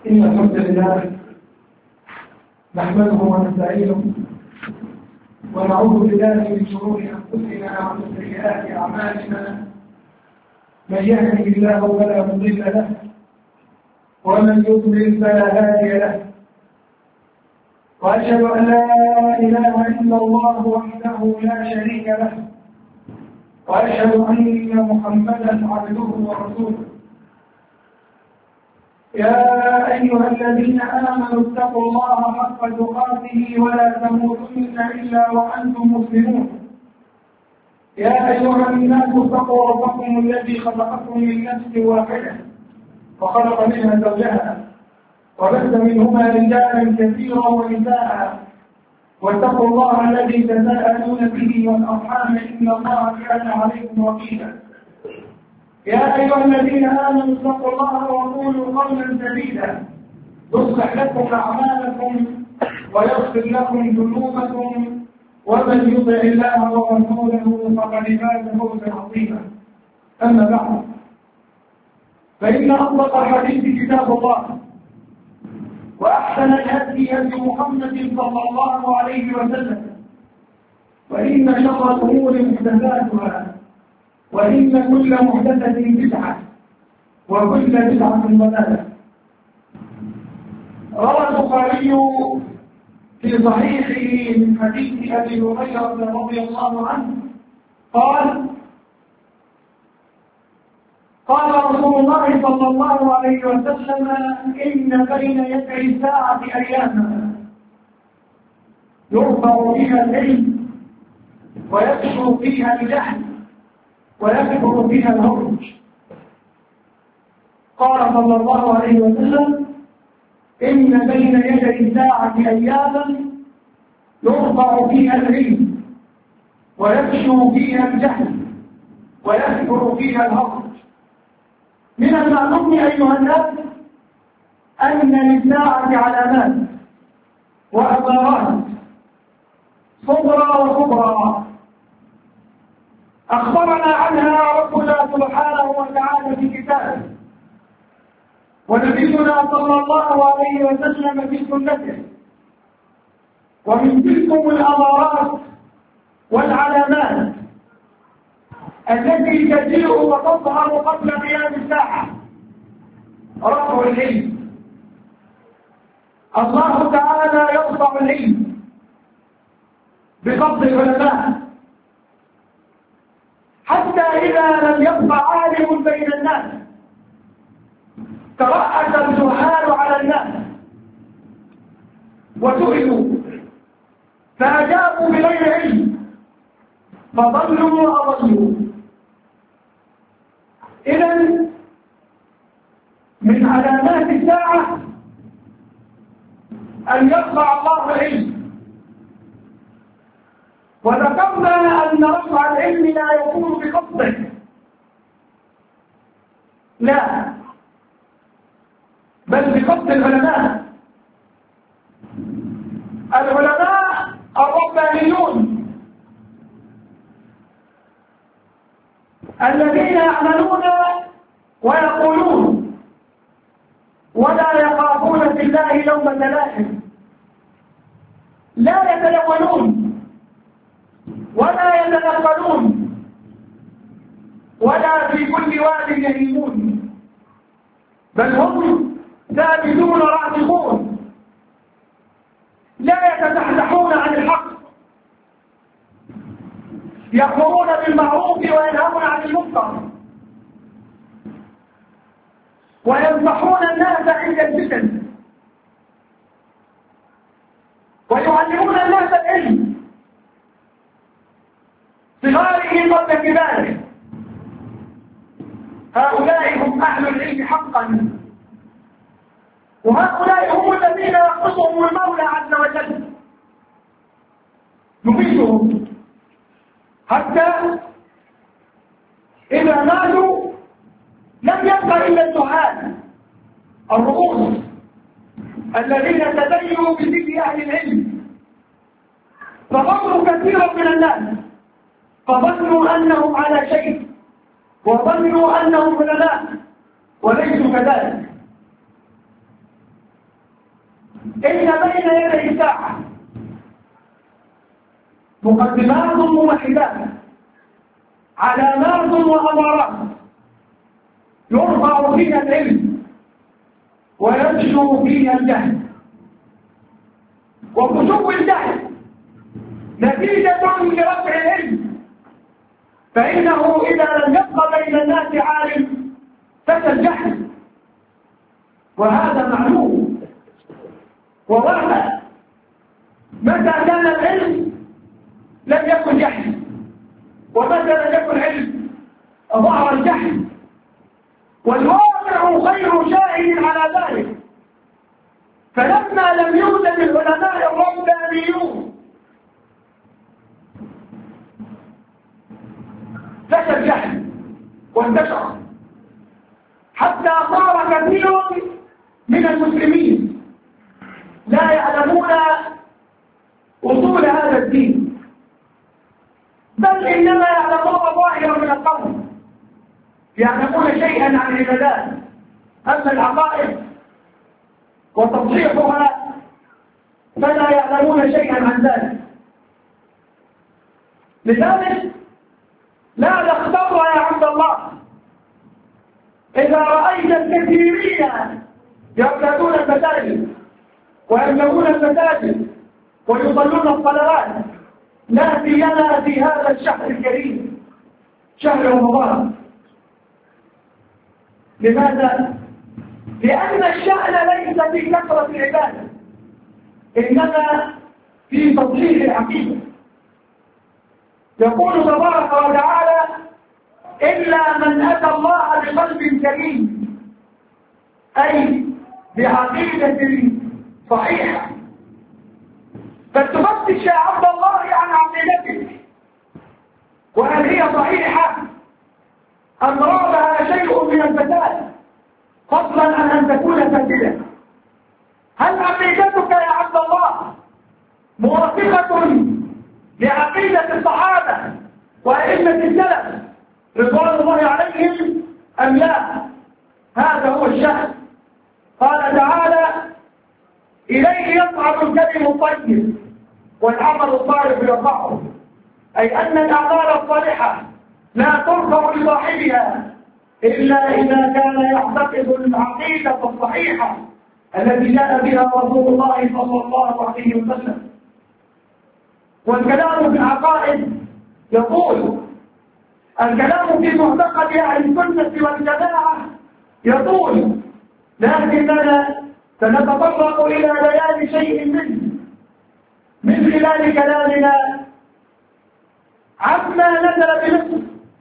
إن الحمد لله نحمده ونستعينه ونعوذ بالله من شرور أنفسنا ومن سيئات أعمالنا. من يهده الله فلا مضل له ومن يضلل فلا هادي له، وأشهد أن لا إله إلا الله وحده لا شريك له، وأشهد أن محمدا عبده ورسوله. يا أيها الذين آمنوا اتقوا الله حق تقاته ولا تموتن إلا وأنتم مسلمون. يا أيها الناس اتقوا ربكم الذي خلقكم من نفس واحدة وخلق منها زوجها وبث منهما رجالا كثيرا ونساء، واتقوا الله الذي تساءلون به والأرحام إن الله كان عليكم رقيبا. يا أيها الذين آمنوا اتقوا الله وقولوا قولا سديدا يصلح لكم أعمالكم ويغفر لكم ذنوبكم، ومن يطع الله ورسوله فقد فاز فوزا عظيما. أما بعد، فإن أصدق الحديث كتاب الله، وأحسن الهدي هدي محمد صلى الله عليه وسلم، وإن شر الأمور محدثاتها، وإن كل محدثة بدعة، وكل بدعة ضلالة. روى البخاري في صحيحه من حديث أبي هريرة رضي الله عنه قال رسول الله صلى الله عليه وسلم: إن بين يدي الساعة أياما يرفع فيها العلم ويكشف فيها الجهل ويكبر فيها الهرج. قال صلى الله عليه وسلم: إن بين يدي الساعة أياما يرفع فيها العلم ويكشف فيها الجهل ويكبر فيها الهرج. من المعلوم أيها الناس أن للساعة علامات وأثارات صغرى وكبرى أخبرنا عنها ربنا سبحانه وتعالى في كتابه، ونبينا صلى الله عليه وسلم في سنته. ومن تلكم الأمارات والعلامات التي تجيء وتظهر قبل قيام الساعة رفع العلم. الله تعالى يرفع العلم بقبض العلماء، حتى إذا لم يبقى عالم بين الناس ترأس الجهال على الناس وسئلوا فأجابوا بغير علم فضلوا وأضلوا. إذن من علامات الساعة أن يرفع الله العلم. وذكرنا أن رفع العلم لا يكون بقصده، لا، بل بقصد العلماء. العلماء الربانيون الذين يعملون ويقولون ولا يخافون في الله لومة لائم، لا يتلونون ولا يتنقلون ولا في كل واد يهيمون، بل هم ثابتون راسخون لا يتزحزحون عن الحق، يأمرون بالمعروف وينهون عن المنكر، وينصحون الناس عند الفتن، ويعلمون الناس العلم صغاره قبل كباره. هؤلاء هم أهل العلم حقا، وهؤلاء هم الذين يخصهم المولى عز وجل يميتهم حتى إذا ماتوا لم يبقى إلا الجهال الرؤوس الذين تدينوا بذكر أهل العلم، فضلوا كثيرا من الناس فظنوا أنهم على شيء وظنوا أنهم علماء وليسوا كذلك. إن بين يدي الساعة مقدمات وممهدات، علامات وأمارات يرفع فيها العلم وينشر فيها الجهل، وكشوف الجهل نتيجة لرفع العلم، فإنه إذا لم يبق بين الناس عالم فشى الجهل، وهذا معلوم وواقع. متى كان العلم لم يكن جهل، ومتى لم يكن علم ظهر الجهل، والواقع خير شاهد على ذلك. فلما لم يوجد العلماء الربانيون فشى الجهل وانتشر، حتى صار كثير من المسلمين لا يعلمون أصول هذا الدين، بل إنما يعلمون ظاهرا من القول، يعلمون شيئا عن العبادات، أما العقائد وتصحيحها فلا يعلمون شيئا عن ذلك. لذلك لا تغتر يا عبد الله إذا رأيت الكثيرين يرتدون المساجد ويملؤون المساجد ويصلون الصلوات، لا سيما في هذا الشهر الكريم شهر رمضان. لماذا؟ لأن الشأن ليس في كثرة العبادة، إنما في تصحيح العقيدة. يقول تبارك وتعالى: إلا من أتى الله بقلب سليم، أي بعقيدة صحيحة. فتفتش يا عبد الله عن عقيدتك، وهل هي صحيحة أم رابها شيء من الفساد، فضلا عن أن تكون فاسدة. هل عقيدتك يا عبد الله موافقة لعقيدة الصحابة وأئمة السلف رضوان الله عليهم أم لا؟ هذا هو الشأن. قال تعالى: إليه يصعد الكلم الطيب والعمل الصالح يرفعه، أي أن الأعمال الصالحة لا ترفع لصاحبها إلا إذا كان يعتقد العقيدة الصحيحة التي جاء بها رسول الله صلى الله عليه وسلم. والكلام في العقائد يطول، الكلام في معتقد أهل السنة والجماعة يطول، لكننا سنتطرق إلى بيان شيء منه من خلال كلامنا عما نزل بمصر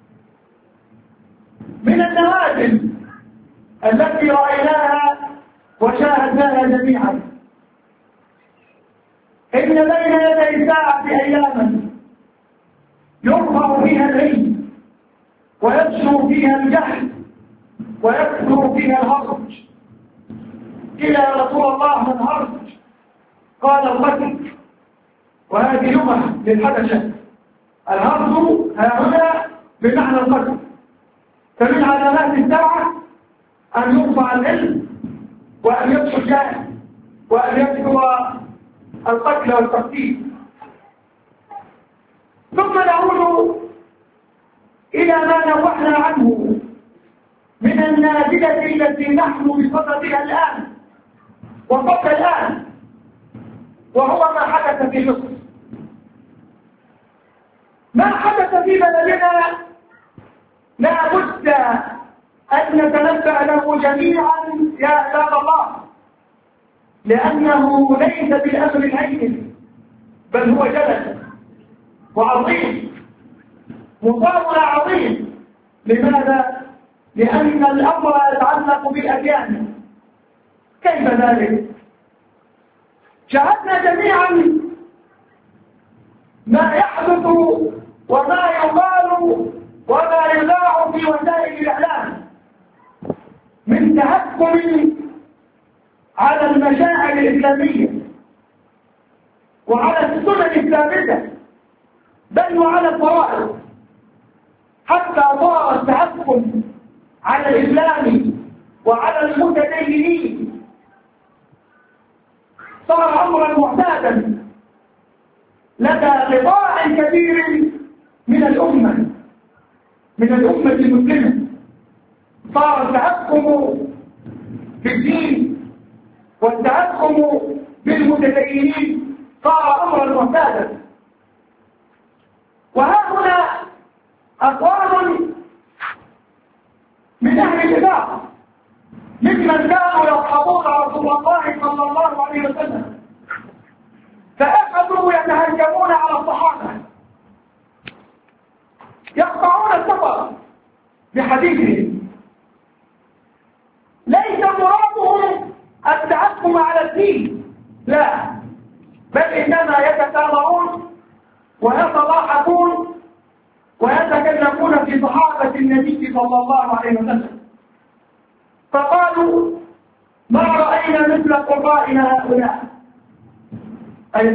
من النوازل التي رأيناها وشاهدناها جميعا. إن بين يدي الساعة أياما يرفع فيها العلم ويبشر فيها الجهل ويكثر فيها الهرج. قيل يا رسول الله من هرج؟ قال: القتل. وهذه لغة للحبشة. الهرج ها هنا بمعنى القتل. فمن علامات الساعة أن يرفع العلم وأن يبشر الجهل وأن يكثر القتل والتقتيل. ثم نعود إلى ما نوحنا عنه من النازلة التي نحن بصددها الآن وقبل الآن، وهو ما حدث في مصر. ما حدث في بلدنا لا بد أن نتنبأ له جميعا يا عباد الله، لأنه ليس بالأمر الهين، بل هو جلل وعظيم، مصاب عظيم. لماذا؟ لأن الأمر يتعلق بالأديان. كيف ذلك؟ شاهدنا جميعا ما يحدث وما يقال وما يذاع في وسائل الإعلام من تهكم على المشاعر الإسلامية وعلى السنن الثابتة، بل وعلى الفرائض، حتى صار التهكم على الإسلام وعلى المتدينين صار أمرا معتادا لدى قطاع كبير من الأمة المسلمة. صار التحكم في الدين والتحكم بالمتدينين صار أمرا معتادا. وهؤلاء أقوام من أهل النفاق ممن كانوا يصحبون رسول الله صلى الله عليه وسلم، فأخذوا يتهجمون على الصحابة، يقطعون السفر بحديثهم. ليس مرادهم التحكم على الدين، لا، بل إنما يتكامرون ويتضاحكون ويتكلمون في صحابة النبي صلى الله عليه وسلم. فقالوا: ما رأينا مثل قرائنا هؤلاء، أي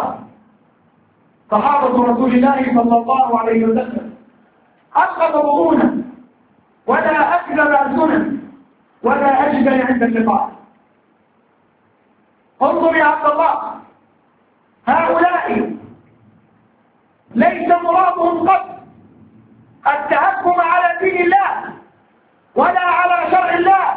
صحابة رسول الله صلى الله عليه وسلم، أسقط ظهورنا ولا أكذب ألسنا ولا أجبن عند اللقاء. انظر يا عبد الله، هؤلاء ليس مرادهم قط التحكم على دين الله ولا على شرع الله،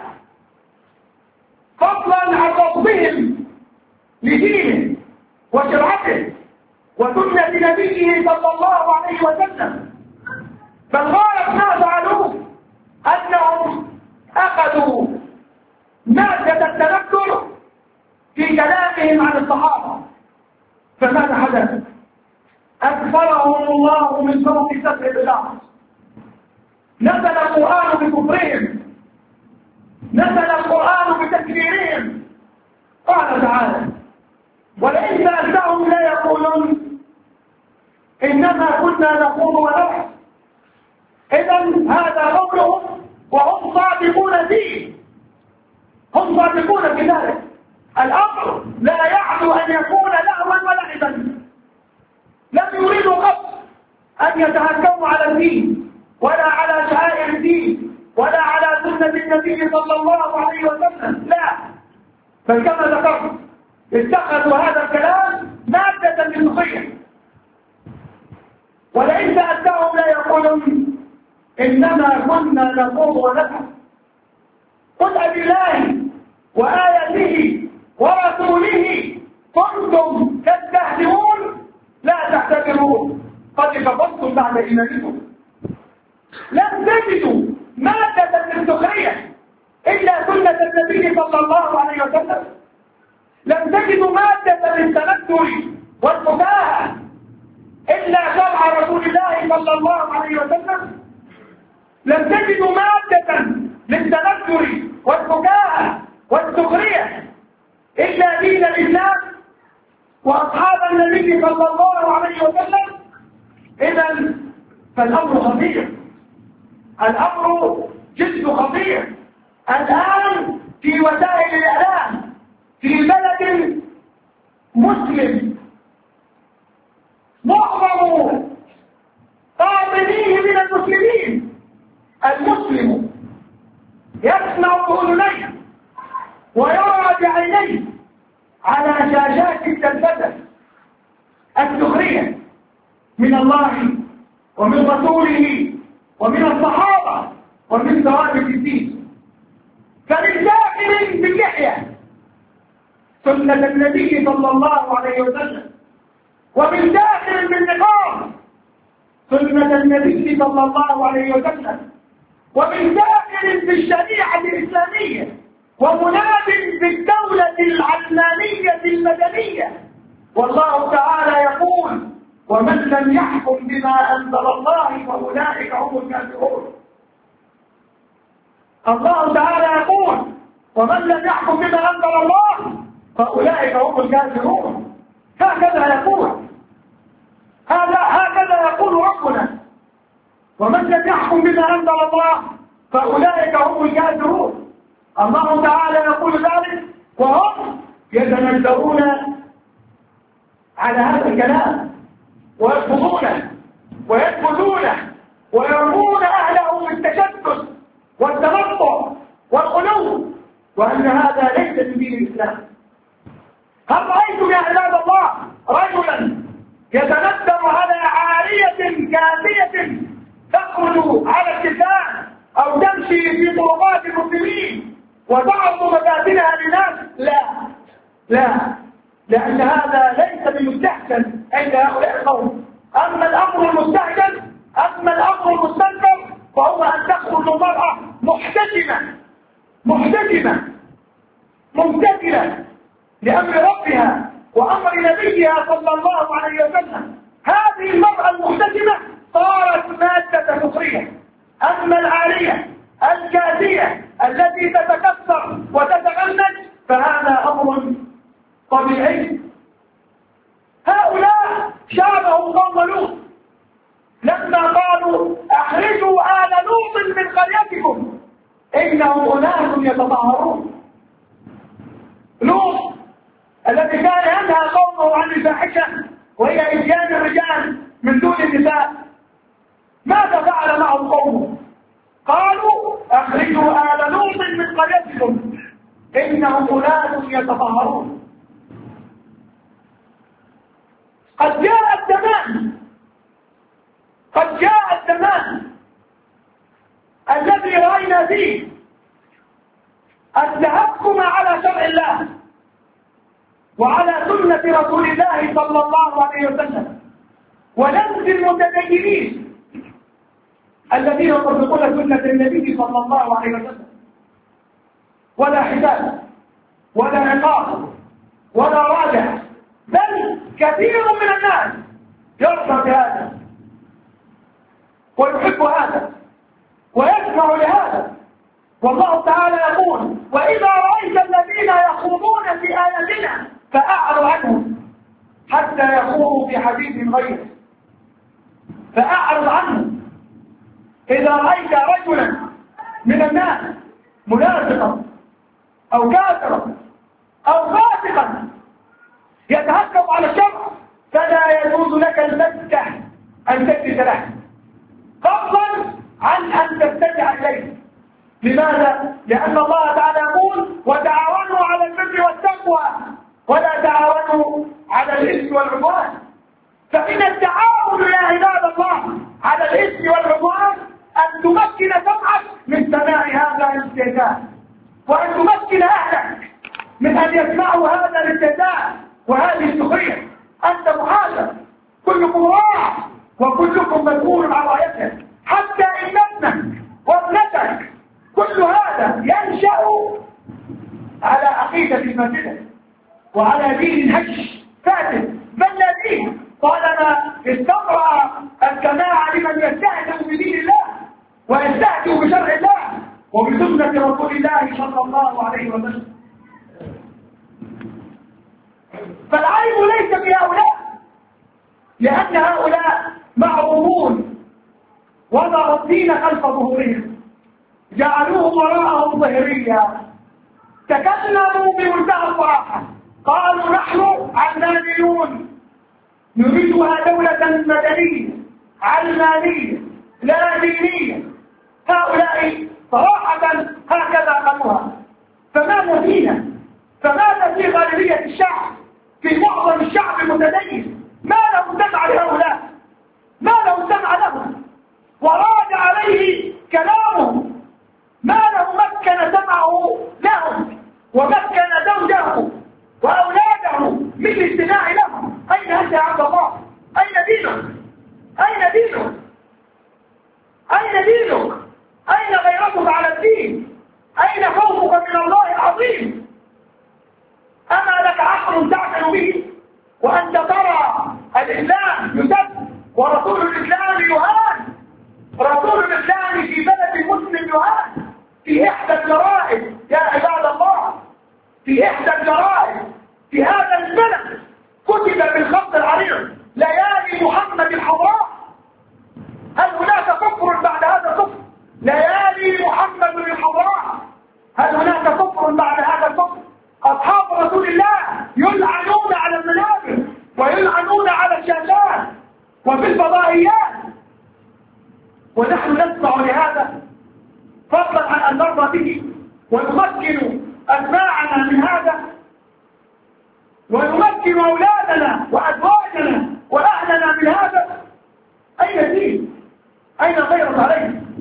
فضلا عن رفضهم لدينه وشرعته وسنة نبيه صلى الله عليه وسلم، بل غاية ما فعلوه أنهم أخذوا مادة التنكر في كلامهم عن الصحابة. فماذا حدث؟ أكثرهم الله من فوق سبع بلاط. نزل القرآن بكفرهم، نزل القرآن بتكفيرهم. قال تعالى: ولئن سألتهم لا يقولون إنما كنا نخوض ونلعب. إذن هذا قولهم وهم صادقون فيه، هم صادقون في ذلك. الأمر لا يعدو أن يكون لهوا ولعبا. لم يريدوا قط أن يتهكموا على الدين ولا على شعائر الدين ولا على سنة النبي صلى الله عليه وسلم، لا، بل كما ذكرت اتخذوا هذا الكلام مادة للسخرية. ولئن سألتهم لا يقولون إنما كنا نخوض ونلعب. قل أبالله وآياته ورسوله كنتم تستهزئون لا تعتذروا قد كفرتم بعد إيمانكم. لم تجدوا مادة للسخرية إلا سنة النبي صلى الله عليه وسلم. لم تجدوا مادة للتنكر والفكاهة إلا شرع رسول الله صلى الله عليه وسلم. لم تجدوا مادة للتنكر والفكاهة والسخرية إلا دين الإسلام وأصحاب النبي صلى الله عليه وسلم. إذن فالأمر خطير، الأمر جد خطير. الآن في وسائل الإعلام في بلد مسلم معظم قاطنيه من المسلمين، المسلم يسمع بأذنيه ويرى بعينيه على شاشات التلفزة السخرية من الله ومن رسوله ومن الصحابة ومن ثوابت الدين. فمن داخل باللحية سنة النبي صلى الله عليه وسلم، ومن داخل بالنقاب سنة النبي صلى الله عليه وسلم، ومن داخل بالشريعة الإسلامية، ومناد بالدولة العلمانية المدنية. والله تعالى يقول: ومن لم يحكم بما أنزل الله فأولئك هم الكافرون. الله تعالى يقول: ومن لم يحكم بما أنزل الله فأولئك هم الكافرون. هكذا يقول، هكذا يقول ربنا: ومن لم يحكم بما أنزل الله فأولئك هم الكافرون. الله تعالى يقول ذلك وهم يتنزلون على هذا الكلام ويرفضونه ويدخلونه ويرمون أهله بالتشدد والتنطع والغلو، وأن هذا ليس من دين الإسلام. هل تخرج على التلفاز أو تمشي في طرقات المسلمين وتعرض مفاتنها للناس، لا، لأن هذا ليس بالمستحسن عند هؤلاء القوم. أما الأمر المستنكر فهو أن تخرج المرأة محتجمة ممتثلة لأمر ربها وأمر نبيها صلى الله عليه وسلم. هذه المرأة المحتجمة صارت مادة سخرية. أما العارية الكاسية التي تتكسر وتتغنج فهذا أمر طبيعي. هؤلاء شابهوا قوم لوط لما قالوا أخرجوا آل لوط من قريتكم إنهم أناس يتطهرون. لوط الذي كان ينهى قومه عن الفاحشة وهي إتيان الرجال من دون النساء، ماذا فعل معهم قومه؟ قالوا أخرجوا آل لوط من قريتكم إنهم أناس يتطهرون. قد جاء الزمان الذي رأينا فيه التحكم على شرع الله وعلى سنة رسول الله صلى الله عليه وسلم ونفس المتدينين الذين يطبقون سنة النبي صلى الله عليه وسلم، ولا حساب ولا عقاب ولا راجع، بل كثير من الناس يرضى بهذا ويحب هذا ويسمع لهذا. والله تعالى يقول: وإذا رأيت الذين يخوضون في آياتنا فأعرض عنهم حتى يخوضوا في حديث غيره. فأعرض عنهم. إذا رأيت رجلا من الناس منافقا أو كافرا أو فاسقا يتهكم على الشرع فلا يجوز لك البتة أن تجلس له، فضلا عن أن تتبع إليه. لماذا؟ لأن الله تعالى يقول: وتعاونوا على البر والتقوى ولا تعاونوا على الإثم والعدوان. فإن التعاون يا عباد الله على الإثم والعدوان أن تمكن سمعك من سماع هذا الاستهزاء، وأن تمكن أهلك من أن يسمعوا هذا الاستهزاء وهذه السخرية. أنت محاسب، كلكم راع وكلكم مسؤول عن رعيته. حتى إن ابنك وابنتك كل هذا ينشأ على عقيدة المسجد وعلى دين هش فاسد. بل لا دين طالما استقرأ الجماعة لمن يستهزئ بدين الله ويستهزئ بشرع الله وبسنة رسول الله صلى الله عليه وسلم. فالعيب ليس في هؤلاء، لأن هؤلاء معروفون وضعوا الدين خلف ظهورهم، جعلوه وراءهم ظهريا، تكلموا بمنتهى الصراحة، قالوا: نحن علمانيون نريدها دولة مدنية علمانية لا دينية. هؤلاء صراحة هكذا قالوها. فماذا فينا؟ فماذا في غالبية الشعب؟ في معظم الشعب المتدين ما له سمع لهؤلاء، ما له سمع لهم وراد عليه كلامهم، ما له مكن سمعه لهم ومكن زوجه وأولاده من الاستماع لهم. أين أنت يا عبد الله؟ أين دينك؟ أين دينك؟ أين دينك؟ أين غيرتك على الدين؟ أين خوفك من الله العظيم؟ أما لك عقل تعمل به وأنت ترى الإسلام يسب ورسول الإسلام يهان، رسول الإسلام في بلد مسلم يهان في إحدى الجرائد يا عباد الله، في إحدى الجرائد في هذا البلد كتب بالخط العريض: ليالي محمد الحمراء. هل هناك كفر بعد هذا الكفر؟ ليالي محمد الحمراء. هل هناك كفر بعد هذا الكفر؟ أصحاب رسول الله يلعنون على المنابر ويلعنون على الشاشات وفي الفضائيات، ونحن نسمع لهذا فضلا عن أن نرضى به ونمكن أسماعنا من هذا ونمكن أولادنا وأزواجنا وأهلنا من هذا. أين الدين؟ أين غيرت عليه؟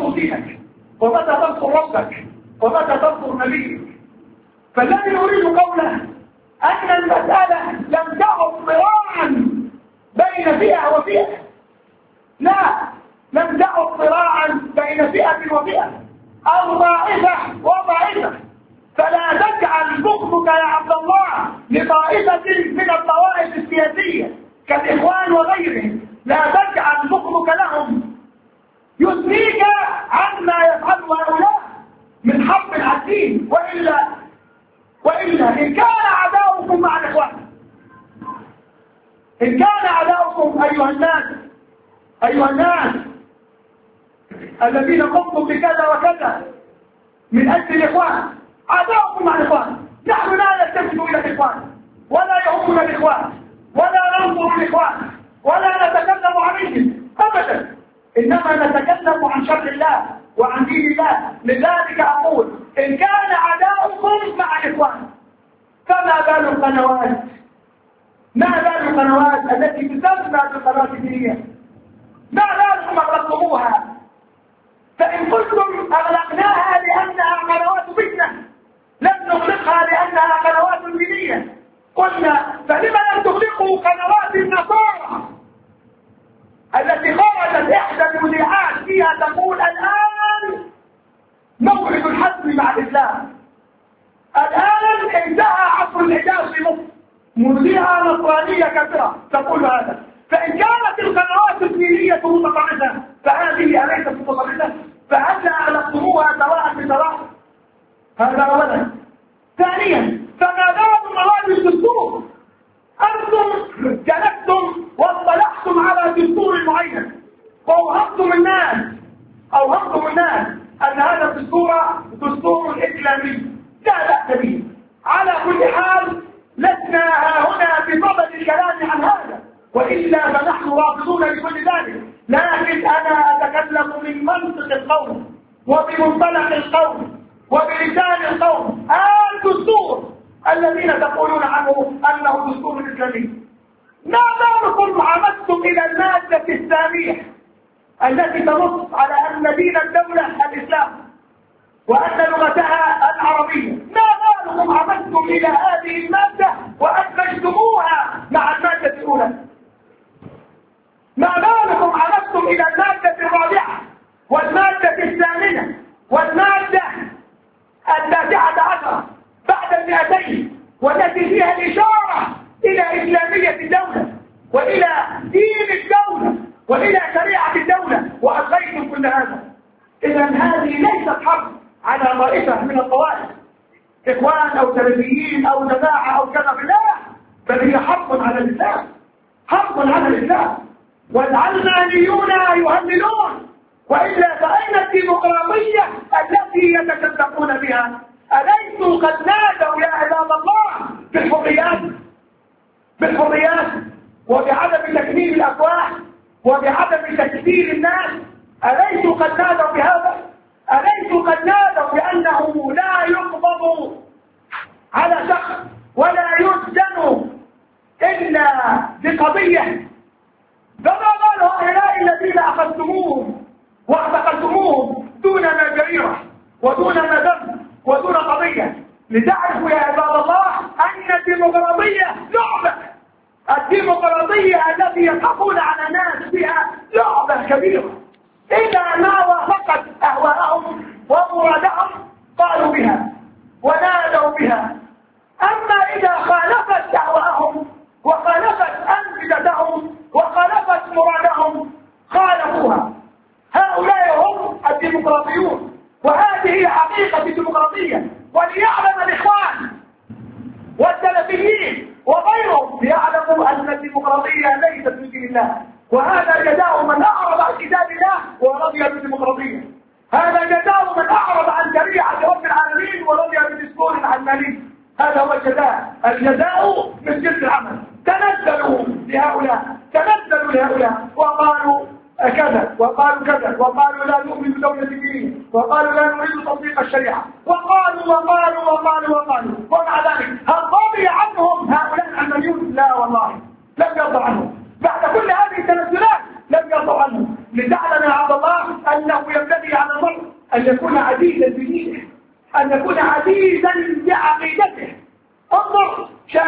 تنصر دينك ومتى تنصر ربك ومتى تنصر نبيك. فالذي نريد قوله أن المسألة لم تعد صراعا بين فئة وفئة، لا، لم تعد صراعا بين فئة وفئة أو طائفة وطائفة. فلا تجعل بغضك يا عبد الله لطائفة من الطوائف السياسية كالإخوان وغيرهم، لا تجعل بغضك لهم يثنيك عما يفعل هؤلاء من حرب على الدين. وإلا إن كان عداؤكم مع الإخوان، إن كان عداؤكم أيها الناس الذين قمتم بكذا وكذا من أجل الإخوان، عداؤكم مع الإخوان، نحن لا نلتفت إلى الإخوان ولا يهمنا الإخوان ولا ننظر الإخوان ولا نتكلم عليهم أبدا، إنما نتكلم عن شر الله وعن دين الله. لذلك أقول إن كان عداؤكم مع الإخوان فما بال القنوات، ما بال القنوات التي تسمى بالقنوات الدينية، ما بالكم أغلقتموها؟ فإن قلتم أغلقناها لأنها قنوات فتنة لم نغلقها لأنها قنوات دينية، قلنا فلما لم تغلقوا قنوات النصارى التي خرجت إحدى المذيعات فيها تقول الآن موعد الحزم مع الإسلام، الآن انتهى عصر الحجاز في مصر، مذيعة نصرانية كثيرة تقول هذا. فإن كانت القنوات الدينية متطرفة فهذه أليست متطرفة؟ فهل أغلقتموها سواء بسواء؟ هذا أولا. ثانيا، فما بال مواد الدستور؟ أنتم جلستم واطلعتم على دستور معين وأوهمتم الناس أن هذا الدستور دستور إسلامي، لا بأس به. على كل حال لسنا هنا بصدد الكلام عن هذا، وإلا فنحن رافضون لكل ذلك، لكن أنا أتكلم من منطق القوم وبمنطلق القوم وبلسان القوم. الدستور الذين تقولون عنه أنه دستور إسلامي، ما بالكم عمدتم إلى المادة الثانية التي تنص على أن دين الدولة الإسلام وأن لغتها العربية، ما بالكم عمدتم إلى هذه المادة وأدمجتموها مع المادة الأولى؟ ما بالكم عمدتم إلى المادة الرابعة والمادة الثامنة والمادة 19 بعد 200 والتي فيها الإشارة إلى إسلامية الدولة وإلى دين الدولة وإلى شريعة الدولة، وألغيتم كل هذا. إذا هذه ليست حرب على طائفة من الطوائف، إخوان أو سلفيين أو جماعة أو كذا، بالله، بل هي حرب على الإسلام، حرب على الإسلام. والعلمانيون يهللون، وإلا فأين الديمقراطية التي يتصدقون بها؟ أليسوا قد نادوا يا عباد الله بالحريات وبعدم تكميل الأفواه وبعدم تكفير الناس؟ أليسوا قد نادوا بهذا؟ أليسوا قد نادوا بأنه لا يقبض على شخص ولا يسجن إلا بقضية؟ فما بال هؤلاء الذين أخذتموهم واعتقلتموهم دون ما جريرة ودون ما ذنب ودون قضية؟ لتعرفوا يا عباد الله أن الديمقراطية لعبة، الديمقراطية التي يضحكون على الناس بها لعبة كبيرة، إذا ما وافقت أهواءهم ومرادهم قالوا بها ونادوا بها، أما إذا خالفت أهواءهم وخالفت أنفسهم وخالفت مرادهم خالفوها. هؤلاء هم الديمقراطيون، وهذه حقيقة الديمقراطية. وليعلم الإخوان والسلفيين وغيرهم ليعلموا أن الديمقراطية ليست من دين الله، وهذا جزاء من أعرض عن كتاب الله ورضي بالديمقراطية، هذا جزاء من أعرض عن شريعة رب العالمين ورضي بدستور علماني. هذا هو الجزاء من جنس العمل. تنزلوا لهؤلاء وقالوا كذا وقالوا كذا، وقالوا لا نؤمن بدولة دين، وقالوا لا نريد تطبيق الشريعة، وقالوا ومع ذلك هل رضي عنهم هؤلاء العلمانيون؟ لا والله لم يرضى عنهم. بعد كل هذه التنزلات لم يرضى عنهم. لتعلم يا عبد الله أنه ينبغي على أن يكون عزيزا بدينه، أن يكون عزيزا بعقيدته. انظر،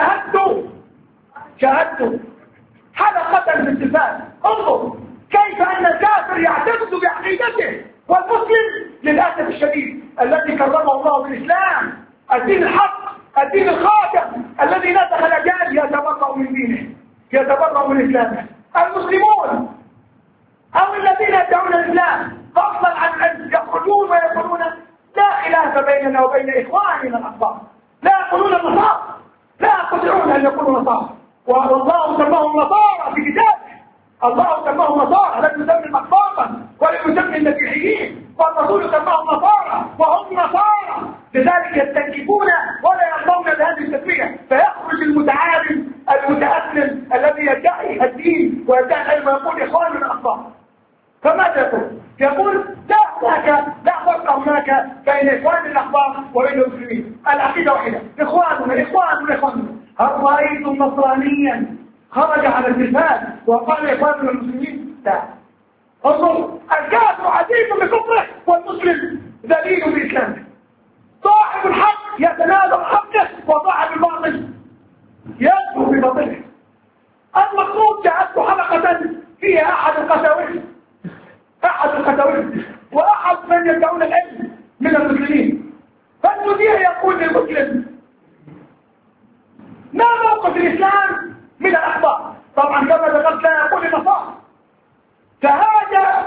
شاهدت حلقة في التلفاز، انظر كيف أن الكافر يعتقد بعقيدته، والمسلم للأسف الشديد الذي كرمه الله بالإسلام، الدين الحق، الدين الخاتم الذي نسخ الأجيال، يتبرأ من دينه، يتبرأ من إسلامه. المسلمون أو الذين يدعون الإسلام فضلا عن أن يخرجون ويقولون لا خلاف بيننا وبين إخواننا الأحبار، لا يقولون النصارى، لا يستطيعون أن يقولوا نصارى، والله سماهم نصارى في كتابه، الله سماهم نصارى، لم يسمي المقباطا ولم يسمي المسيحيين، والرسول سماهم نصارى وهم نصارى، لذلك يستنكفون ولا يرضون بهذه التسمية، فيخرج المتعالم المتأسلم الذي يدعي الدين ويدعي العلم ويقول إخواننا الأحبار. فماذا يقول لا فرق هناك بين إخوان الأحبار وبين المسلمين، العقيدة واحدة، إخواننا. هل رأيتم نصرانيا خرج على التلفاز وقال إخواننا المسلمين؟ لا. انظر، الكافر عزيز بكفره والمسلم ذليل بإسلامه، صاحب الحق يتنازع حقه وصاحب الباطل يدعو بباطله. المقصود جعلت حلقة فيها أحد القساوسة وأحد من يدعون العلم من المسلمين، فالمذيع يقول للمسلم ما موقف الإسلام من الأخبار؟ طبعا كما ذكرت لا يقول النصارى. فهذا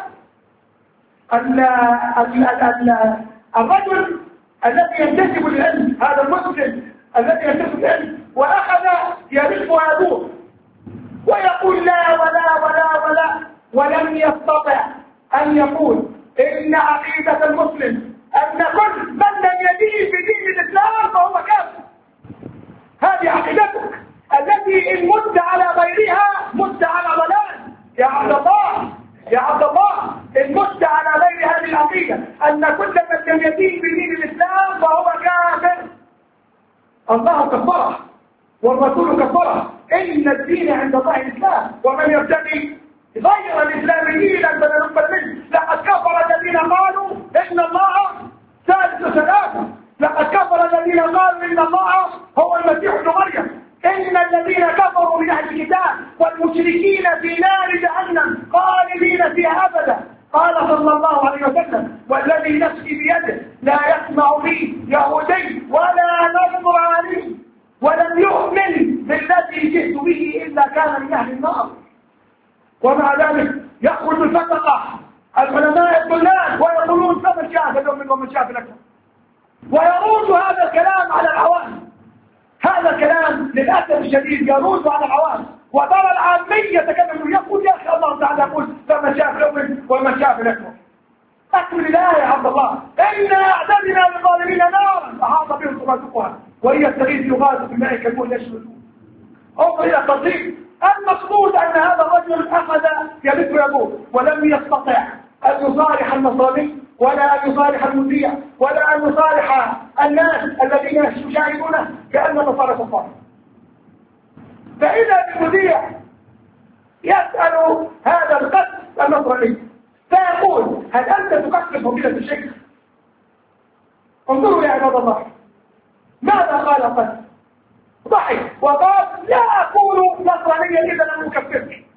الرجل الذي ينتسب للعلم، هذا المسلم الذي ينتسب للعلم، وأخذ يلف ويدور ويقول لا ولا ولا ولا، ولم يستطع أن يقول إن عقيدة المسلم أن كل من لم يدين بدين الإسلام فهو كافر. هذه عقيدتك التي إن مت على غيرها مت على ضلال. يا عبد الله إن مت على غير هذه العقيدة أن كل من لم يدين بدين الإسلام فهو كافر. الله كفره والرسول كفره، إن الدين عند الله الإسلام، ومن يبتغي غير الإسلام دينا فلن يقبل منه. لقد كفر الذين قالوا إن الله ثالث ثلاثة، لقد كفر الذين قالوا إن الله هو المسيح ابن مريم، إن الذين كفروا من أهل الكتاب والمشركين في نار جهنم خالدين فيها أبدا. قال صلى الله عليه وسلم والذي نفسي بيده لا يسمع بي يهودي ولا نصراني ولم يؤمن بالذي جئت به إلا كان من أهل النار. ومع ذلك يخرج الفتقة العلماء الضلال ويقولون فمن شاء فليؤمن ومن شاء فليكفر، ويروج هذا الكلام على العوام. هذا الكلام للأسف الشديد يروج على العوام، وترى العامية يتكلم يقول يا أخي الله تعالى يقول فمن شاء فليؤمن ومن شاء فليكفر. أكمل الآية يا عبد الله، إنا أعتدنا للظالمين نارا أحاط بهم سرادقها وهي تستغيث يغاث بالماء كالمهل يشرب. انظر إلى التطبيق. المقصود أن هذا الرجل أخذ يلف ويدور ولم يستطع أن يصالح النصراني ولا أن يصالح المذيع ولا أن يصالح الناس الذين يشاهدونه كأن النصارى كفار. فإذا المذيع يسأل هذا القس النصراني فيقول هل أنت تكفر فضيلة الشيخ؟ انظروا يا عباد الله ماذا قال القس؟ ضحك وقال لا أكون نصرانيا إذا لم أكفرك،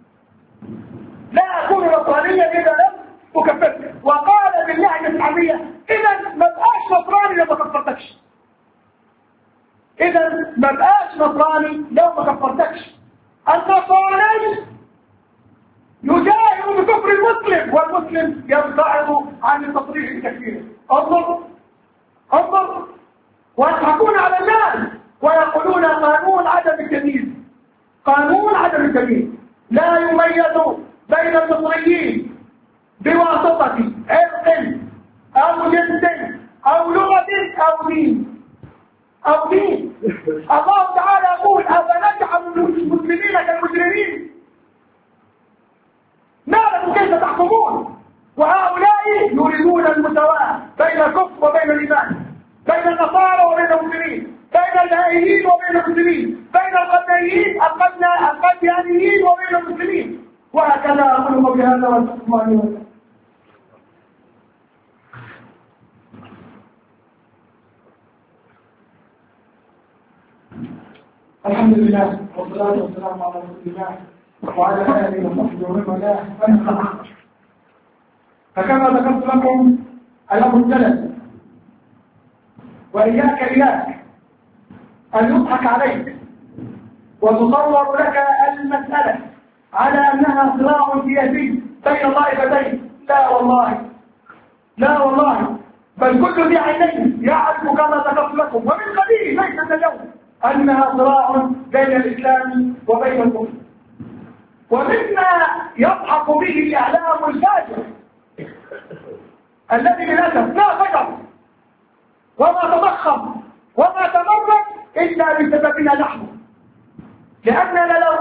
لا أكون نصرانيا إذا لم أكفرك. وقال باللهجة العامية إذا ما بقاش نصراني لو ما كفرتكش، إذا ما بقاش نصراني لو ما كفرتكش. النصراني يجاهر بكفر المسلم والمسلم يبتعد عن التصريح بتكفيره. انظر ويضحكون على الناس ويقولون قانون عدم التمييز، قانون عدم التمييز لا يميز بين المصريين بواسطة عرق أو جنس أو لغة أو دين. الله تعالى يقول أفنجعل المسلمين كالمجرمين؟ ما لكم كيف تحكمون؟ وهؤلاء يريدون المساواة بين الكفر وبين الإيمان، بين النصارى وبين المسلمين، بين الهائيين وبين المسلمين، بين القديانيين وبين المسلمين، وهكذا أقول قولي هذا وأستغفر الله لي ولكم. الحمد لله والصلاة والسلام على رسول الله وعلى آله وصحبه ومن والاه. فكما ذكرت لكم الأمر الثالث، وإياك أن يضحك عليك وتصور لك المسألة على أنها صراع سياسي بين طائفتين. لا والله، لا والله، بل كل ذي عينين يعرف كما ذكرت لكم ومن قبيل ليس اليوم أنها صراع بين الإسلام وبين الكفر. ومما يضحك به الإعلام الفاجر الذي للأسف لا فجر وما تضخم وما تمرد إلا بسببنا نحن، لأننا لو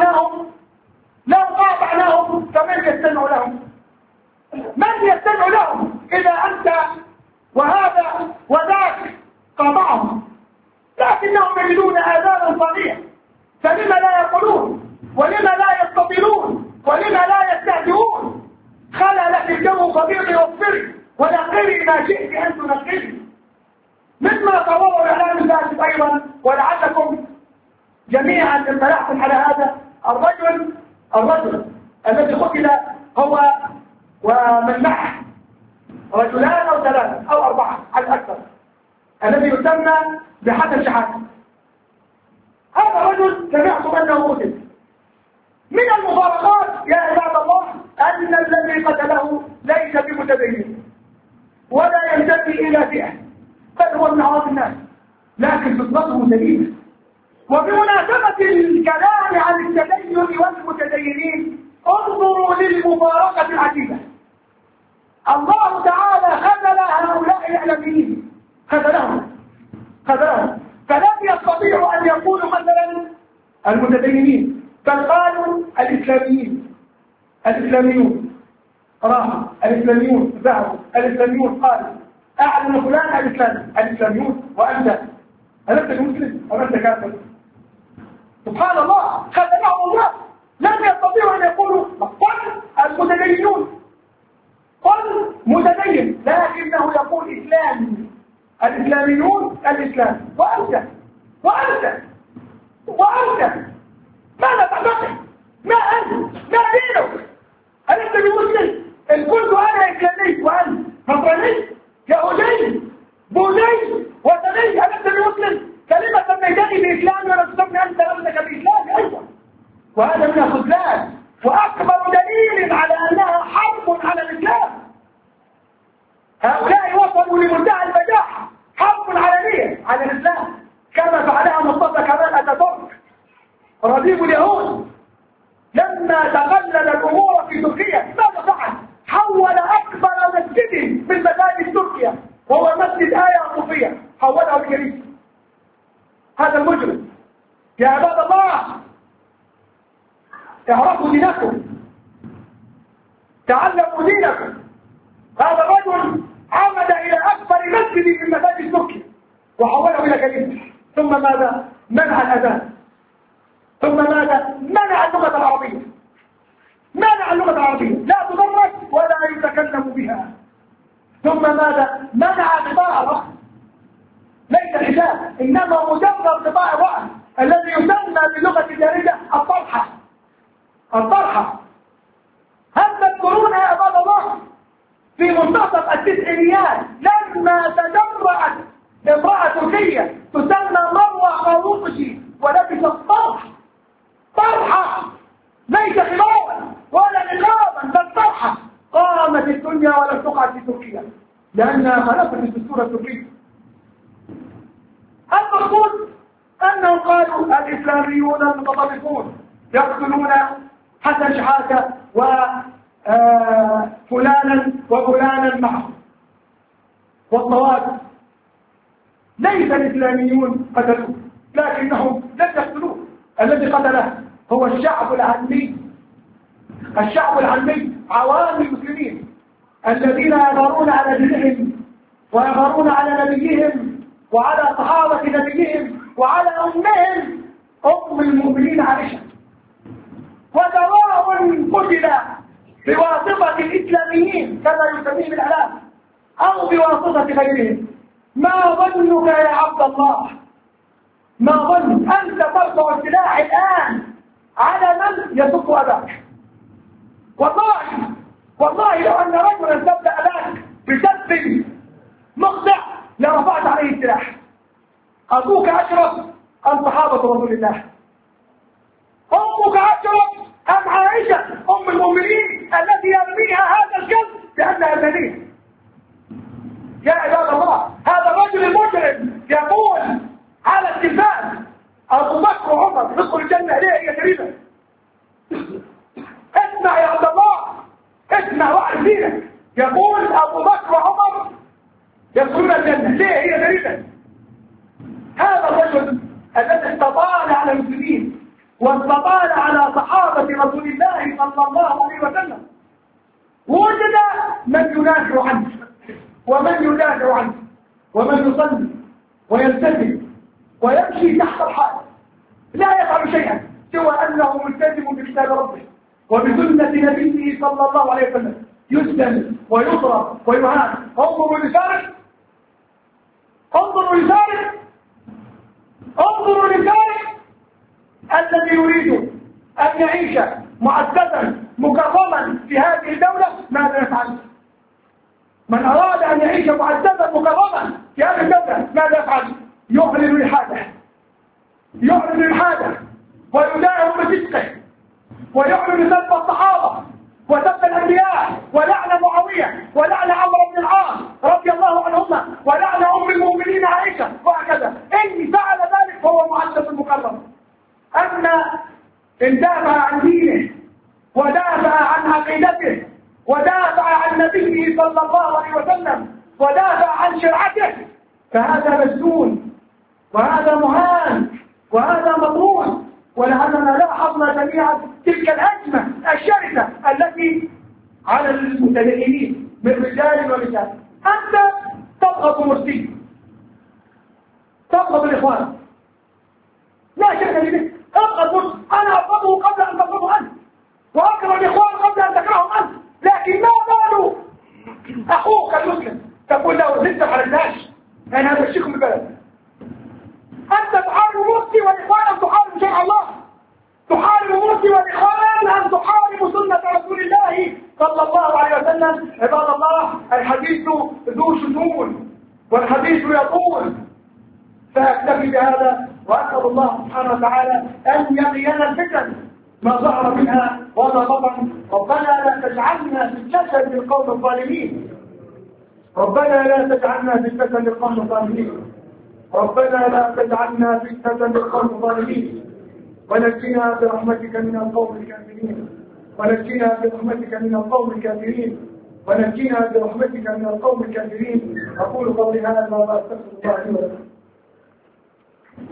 قاطعناهم فمن يستمع لهم؟ من يستمع لهم إذا أنت وهذا وذاك قاطعهم؟ لكنهم يجدون آذانا صغيرة، فلما لا يقولون ولما لا يستطيلون ولما لا يستهزئون؟ خلل في الجو خبير واصبري ونقري ما شئت أن تنقري. مما طوره الإعلام الفاسد أيضا، ولعلكم جميعا اطلعتم على هذا، الرجل الذي قتل هو ومن معه رجلان أو ثلاثة أو أربعة على الأكثر، الذي يسمى بحسن شحاتة. هذا الرجل سمعتم أنه قتل. من المفارقات يا عباد الله أن الذي قتله ليس بمتدين ولا ينتمي إلى فئة، بل هو من عوام الناس، لكن فطرته سليمة. وبمناسبة الكلام عن التدين والمتدينين، انظروا للمفارقة العجيبة. الله تعالى خذل هؤلاء الإعلاميين، خذلهم، فلم يستطيعوا أن يقولوا مثلا المتدينين، بل قالوا الإسلاميون راحوا، الإسلاميون ذهبوا، الإسلاميون قالوا أعلن فلان الإسلاميون، وأنت ألست مسلم أم أنت كافر؟ سبحان الله، خذلهم الله. لم يستطيعوا أن يقولوا قل المتدينون، قل متدين، لكنه يقول إسلامي، الإسلاميون الإسلام، وأنت ماذا تعتقد؟ ما أنت؟ ما دينك؟ ألست بمسلم؟ إن كنت أنا إسلامي وأنت نصراني يهودي بوذي وثني، ألست بمسلم؟ كلمة سميتني بإسلام ولا تسمي أنت نفسك بإسلام أيضا، وهذا من الخذلان، وأكبر دليل على أنها حرب على الإسلام. هؤلاء وصلوا لمنتهى البجاحة، حرب علنية على الإسلام، كما فعلها مصطفى كمال أتاتورك ربيب اليهود لما تقلل الأمور في تركيا. ماذا فعل؟ حول أكبر مسجد من مساجد تركيا وهو مسجد آيا صوفية، حوله لكنيسة. هذا المجرم. يا عباد الله، اعرفوا دينكم، تعلموا دينكم. هذا الرجل عمد إلى أكبر مسجد من مساجد تركيا وحوله إلى كنيسة، ثم ماذا؟ منع الأذان، ثم ماذا؟ منع اللغة العربية، لا تدرس ولا يتكلم بها. ثم ماذا؟ منع قطاع الرأس، ليس الحجاب، إنما مجرد قطاع الرأس الذي يسمى باللغة الدارجة الطرحة. هل تذكرون يا عباد الله في منتصف التسعينيات لما تجرأت امرأة تركية تسمى مروة خروقشي ولبست طرحة، ليس خلافا ولا نقابا، بل طرحة، قامت الدنيا ولم تقع في تركيا لأنها خلفت الدستور التركي. المقصود أنهم قالوا الإسلاميون المتطرفون يقتلون حسن شحاتة وفلانا وفلانا معه، والصواب ليس الإسلاميون قتلوه، لكنهم لم يقتلوه. الذي قتله هو الشعب العامي، عوام المسلمين الذين يغارون على دينهم ويغارون على نبيهم وعلى صحابة نبيهم وعلى أمهم، أم المؤمنين عائشة. ودواء قتل بواسطة الإسلاميين كما يسميهم الإعلام أو بواسطة غيرهم. ما ظنك يا عبد الله ما ظن أنت ترفع السلاح الآن على من يسب أباك. والله لو أن رجلا سب أباك بسب مخدع لرفعت عليه السلاح. أبوك أشرف أم صحابة رسول الله؟ أمك أشرف أم عائشة أم المؤمنين التي يرميها هذا الكلب لأنها زنية؟ يا عباد الله، هذا الرجل المجرم يقول على التلفاز أبو بكر وعمر يدخل الجنة ليه هي جريمة. اسمع يا عبد الله، اسمع واعرف دينك. يقول أبو بكر وعمر يدخلون الجنة ليه هي جريمة. هذا الرجل الذي استطال على المسلمين واستطال على صحابة رسول الله صلى الله عليه وسلم وجد من ينافع عنه ومن يدافع عنه ومن يصلي ويلتزم ويمشي تحت الحائط لا يفعل شيئا سوى أنه ملتزم بكتاب ربه وبسنة نبيه صلى الله عليه وسلم، يسلم ويضرب ويهان. انظروا لسانك، انظروا لسانك، انظروا لسانك الذي يريد أن يعيش معززا مكرما في هذه الدولة. ماذا يفعل؟ من أراد أن يعيش معززا مكرما في هذه الدولة ماذا يفعل؟ يعلن الحاجة، يعلن الحاجة ويداعب بصدقه ويعلن سب الصحابة وسب الأنبياء ولعن معاوية ولعن عمرو بن العاص رضي الله عنهما ولعن أم المؤمنين عائشة وهكذا. إن فعل ذلك فهو معزز مكرم. أما إن دافع عن دينه ودافع عن عقيدته ودافع عن نبيه صلى الله عليه وسلم ودافع عن شرعته فهذا مسجون وهذا مهان وهذا مطرود. ولعلنا لاحظنا جميعا تلك الأزمة الشرسة التي على المتدينين من رجال ونساء. أنت تبغض مرسي، تبغض الإخوان، لا شك به، ابغض مرسي. أنا أبغضه قبل أن تبغضه أنت وأكره الإخوان قبل أن تكرههم أنت. لكن ما بال أخوك المسلم تقول له لسه ما حرجناش أنا همشيكم البلد؟ أنت تحارب مرسي والإخوان أم تحارب شرع الله؟ تحارب مرسي والإخوان أم تحارب سنة رسول الله صلى الله عليه وسلم؟ عباد الله، الحديث ذو شذوذ والحديث يطول، فأكتفي بهذا وأسأل الله سبحانه وتعالى أن يقينا الفتن ما ظهر منها وما بطن. ربنا لا تجعلنا فتنة للقوم الظالمين، ربنا لا تجعلنا فتنة للقوم الظالمين، ربنا لا تجعلنا فتنة للقوم الظالمين، ونجنا برحمتك من القوم الكافرين، ونجنا برحمتك من القوم الكافرين، ونجنا برحمتك من القوم الكافرين. أقول قولي هذا وأستغفر الله لي ولكم.